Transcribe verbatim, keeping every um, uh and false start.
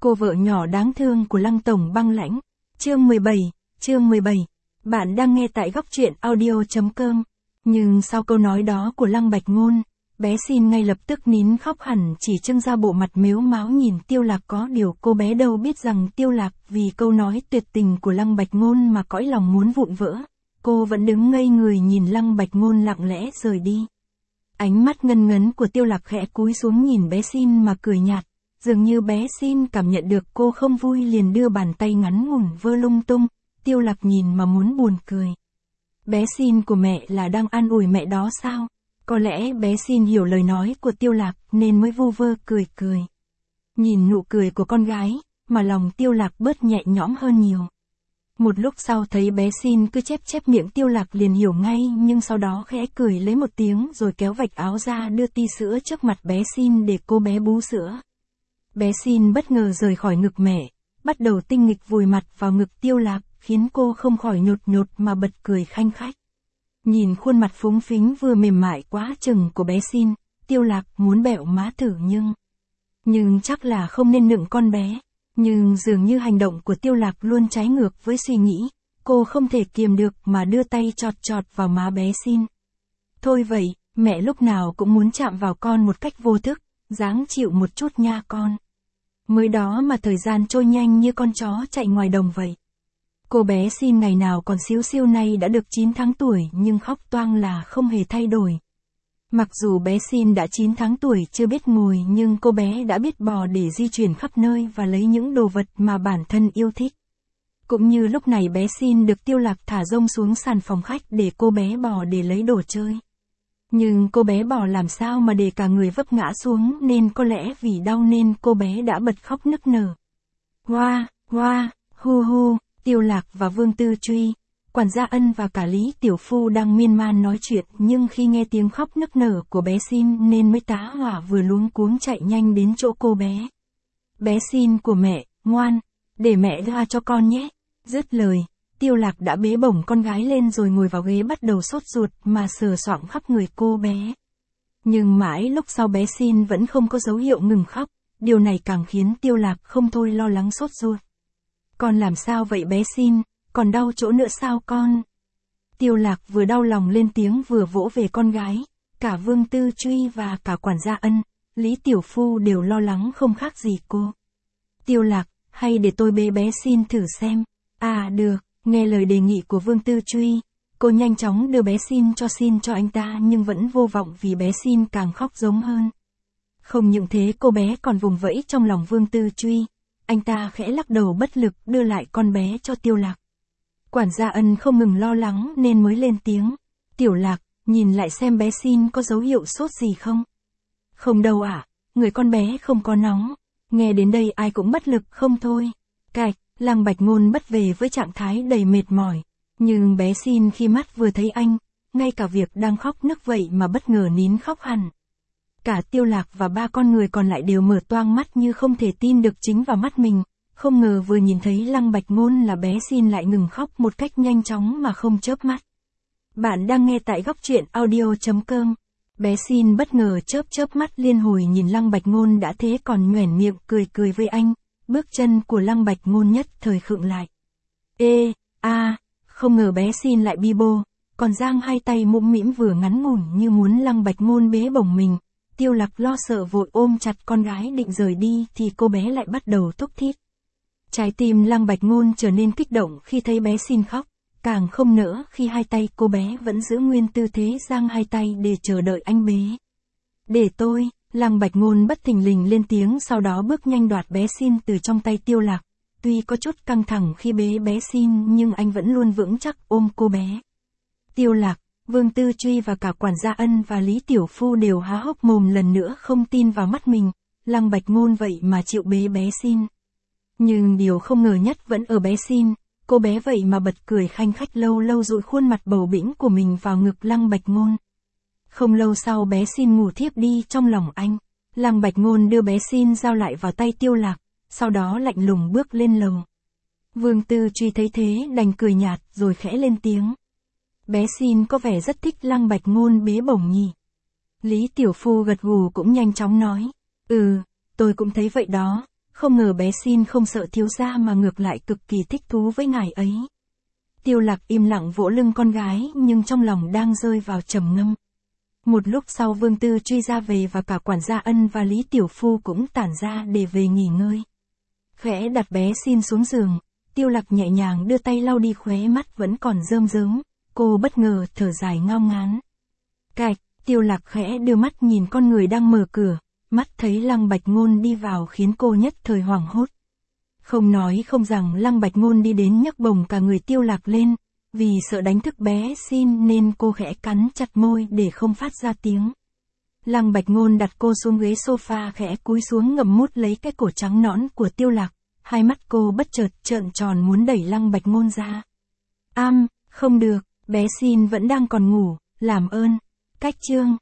cô vợ nhỏ đáng thương của Lăng Tổng băng lãnh. Chương mười bảy, chương mười bảy. Bạn đang nghe tại góc truyện audio chấm com. Nhưng sau câu nói đó của Lăng Bạch Ngôn, bé Xin ngay lập tức nín khóc hẳn, chỉ trưng ra bộ mặt mếu máo nhìn Tiêu Lạc. Có điều cô bé đâu biết rằng Tiêu Lạc vì câu nói tuyệt tình của Lăng Bạch Ngôn mà cõi lòng muốn vụn vỡ. Cô vẫn đứng ngây người nhìn Lăng Bạch Ngôn lặng lẽ rời đi. Ánh mắt ngân ngấn của Tiêu Lạc khẽ cúi xuống nhìn bé Xin mà cười nhạt. Dường như bé Xin cảm nhận được cô không vui liền đưa bàn tay ngắn ngủn vơ lung tung. Tiêu Lạc nhìn mà muốn buồn cười. Bé Xin của mẹ là đang an ủi mẹ đó sao? Có lẽ bé Xin hiểu lời nói của Tiêu Lạc nên mới vu vơ cười cười. Nhìn nụ cười của con gái, mà lòng Tiêu Lạc bớt nhẹ nhõm hơn nhiều. Một lúc sau thấy bé Xin cứ chép chép miệng, Tiêu Lạc liền hiểu ngay, nhưng sau đó khẽ cười lấy một tiếng rồi kéo vạch áo ra đưa ti sữa trước mặt bé Xin để cô bé bú sữa. Bé Xin bất ngờ rời khỏi ngực mẹ, bắt đầu tinh nghịch vùi mặt vào ngực Tiêu Lạc, khiến cô không khỏi nhột nhột mà bật cười khanh khách. Nhìn khuôn mặt phúng phính vừa mềm mại quá chừng của bé Xin, Tiêu Lạc muốn bẹo má thử nhưng... Nhưng chắc là không nên nựng con bé. Nhưng dường như hành động của Tiêu Lạc luôn trái ngược với suy nghĩ, cô không thể kiềm được mà đưa tay chọt chọt vào má bé Xin. Thôi vậy, mẹ lúc nào cũng muốn chạm vào con một cách vô thức, ráng chịu một chút nha con. Mới đó mà thời gian trôi nhanh như con chó chạy ngoài đồng vậy. Cô bé Xin ngày nào còn xíu xiu nay đã được chín tháng tuổi nhưng khóc toang là không hề thay đổi. Mặc dù bé Xin đã chín tháng tuổi chưa biết ngồi nhưng cô bé đã biết bò để di chuyển khắp nơi và lấy những đồ vật mà bản thân yêu thích. Cũng như lúc này bé Xin được Tiêu Lạc thả rông xuống sàn phòng khách để cô bé bò để lấy đồ chơi. Nhưng cô bé bò làm sao mà để cả người vấp ngã xuống nên có lẽ vì đau nên cô bé đã bật khóc nức nở. Hoa, hoa, hu hu, Tiêu Lạc và Vương Tư Truy, quản gia Ân và cả Lý Tiểu Phu đang miên man nói chuyện, nhưng khi nghe tiếng khóc nức nở của bé Xin nên mới tá hỏa vừa luống cuống chạy nhanh đến chỗ cô bé. Bé Xin của mẹ, ngoan, để mẹ tha cho con nhé. Dứt lời, Tiêu Lạc đã bế bổng con gái lên rồi ngồi vào ghế bắt đầu sốt ruột mà sờ soạng khắp người cô bé. Nhưng mãi lúc sau bé Xin vẫn không có dấu hiệu ngừng khóc, điều này càng khiến Tiêu Lạc không thôi lo lắng sốt ruột. Con làm sao vậy bé Xin, còn đau chỗ nữa sao con? Tiêu Lạc vừa đau lòng lên tiếng vừa vỗ về con gái, cả Vương Tư Truy và cả quản gia Ân, Lý Tiểu Phu đều lo lắng không khác gì cô. Tiêu Lạc, hay để tôi bế bé Xin thử xem. À được, nghe lời đề nghị của Vương Tư Truy, cô nhanh chóng đưa bé Xin cho Xin cho anh ta nhưng vẫn vô vọng vì bé Xin càng khóc giống hơn. Không những thế cô bé còn vùng vẫy trong lòng Vương Tư Truy. Anh ta khẽ lắc đầu bất lực đưa lại con bé cho Tiêu Lạc. Quản gia Ân không ngừng lo lắng nên mới lên tiếng. Tiểu Lạc, nhìn lại xem bé Xin có dấu hiệu sốt gì không? Không đâu ạ, à, người con bé không có nóng. Nghe đến đây ai cũng bất lực không thôi. Cạch, Lăng Bạch Ngôn bất về với trạng thái đầy mệt mỏi. Nhưng bé Xin khi mắt vừa thấy anh, ngay cả việc đang khóc nức vậy mà bất ngờ nín khóc hẳn. Cả Tiêu Lạc và ba con người còn lại đều mở toang mắt như không thể tin được chính vào mắt mình. Không ngờ vừa nhìn thấy Lăng Bạch Ngôn là bé Xin lại ngừng khóc một cách nhanh chóng mà không chớp mắt. Bạn đang nghe tại góc truyện audio chấm com. Bé Xin bất ngờ chớp chớp mắt liên hồi nhìn Lăng Bạch Ngôn đã thế còn nhoẻn miệng cười cười với anh. Bước chân của Lăng Bạch Ngôn nhất thời khựng lại. Ê, a, à, không ngờ bé Xin lại bi bô, còn giang hai tay mũm mĩm vừa ngắn ngủn như muốn Lăng Bạch Ngôn bế bổng mình. Tiêu Lạc lo sợ vội ôm chặt con gái định rời đi thì cô bé lại bắt đầu thúc thít. Trái tim Lăng Bạch Ngôn trở nên kích động khi thấy bé Xin khóc, càng không nỡ khi hai tay cô bé vẫn giữ nguyên tư thế giang hai tay để chờ đợi anh bế. Để tôi, Lăng Bạch Ngôn bất thình lình lên tiếng sau đó bước nhanh đoạt bé Xin từ trong tay Tiêu Lạc. Tuy có chút căng thẳng khi bế bé Xin nhưng anh vẫn luôn vững chắc ôm cô bé. Tiêu Lạc, Vương Tư Truy và cả quản gia Ân và Lý Tiểu Phu đều há hốc mồm lần nữa không tin vào mắt mình, Lăng Bạch Ngôn vậy mà chịu bế bé Xin. Nhưng điều không ngờ nhất vẫn ở bé Xin, cô bé vậy mà bật cười khanh khách lâu lâu dụi khuôn mặt bầu bĩnh của mình vào ngực Lăng Bạch Ngôn. Không lâu sau bé Xin ngủ thiếp đi trong lòng anh, Lăng Bạch Ngôn đưa bé Xin giao lại vào tay Tiêu Lạc, sau đó lạnh lùng bước lên lầu. Vương Tư Truy thấy thế đành cười nhạt rồi khẽ lên tiếng. Bé Xin có vẻ rất thích Lăng Bạch Ngôn bế bổng nhỉ. Lý Tiểu Phu gật gù cũng nhanh chóng nói. Ừ, tôi cũng thấy vậy đó, Không ngờ bé Xin không sợ thiếu gia mà ngược lại cực kỳ thích thú với ngài ấy. Tiêu Lạc im lặng vỗ lưng con gái nhưng trong lòng đang rơi vào trầm ngâm. Một lúc sau Vương Tư Truy ra về và cả quản gia Ân và Lý Tiểu Phu cũng tản ra để về nghỉ ngơi. Khẽ đặt bé Xin xuống giường, Tiêu Lạc nhẹ nhàng đưa tay lau đi khóe mắt vẫn còn rơm rớm, cô bất ngờ thở dài ngao ngán. Cạch, Tiêu Lạc khẽ đưa mắt nhìn con người đang mở cửa, mắt thấy Lăng Bạch Ngôn đi vào khiến cô nhất thời hoảng hốt. Không nói không rằng Lăng Bạch Ngôn đi đến nhấc bổng cả người Tiêu Lạc lên, vì sợ đánh thức bé Xin nên cô khẽ cắn chặt môi để không phát ra tiếng. Lăng Bạch Ngôn đặt cô xuống ghế sofa khẽ cúi xuống ngậm mút lấy cái cổ trắng nõn của Tiêu Lạc, hai mắt cô bất chợt trợn tròn muốn đẩy Lăng Bạch Ngôn ra. Am, không được, bé Xin vẫn đang còn ngủ, làm ơn. Cách chương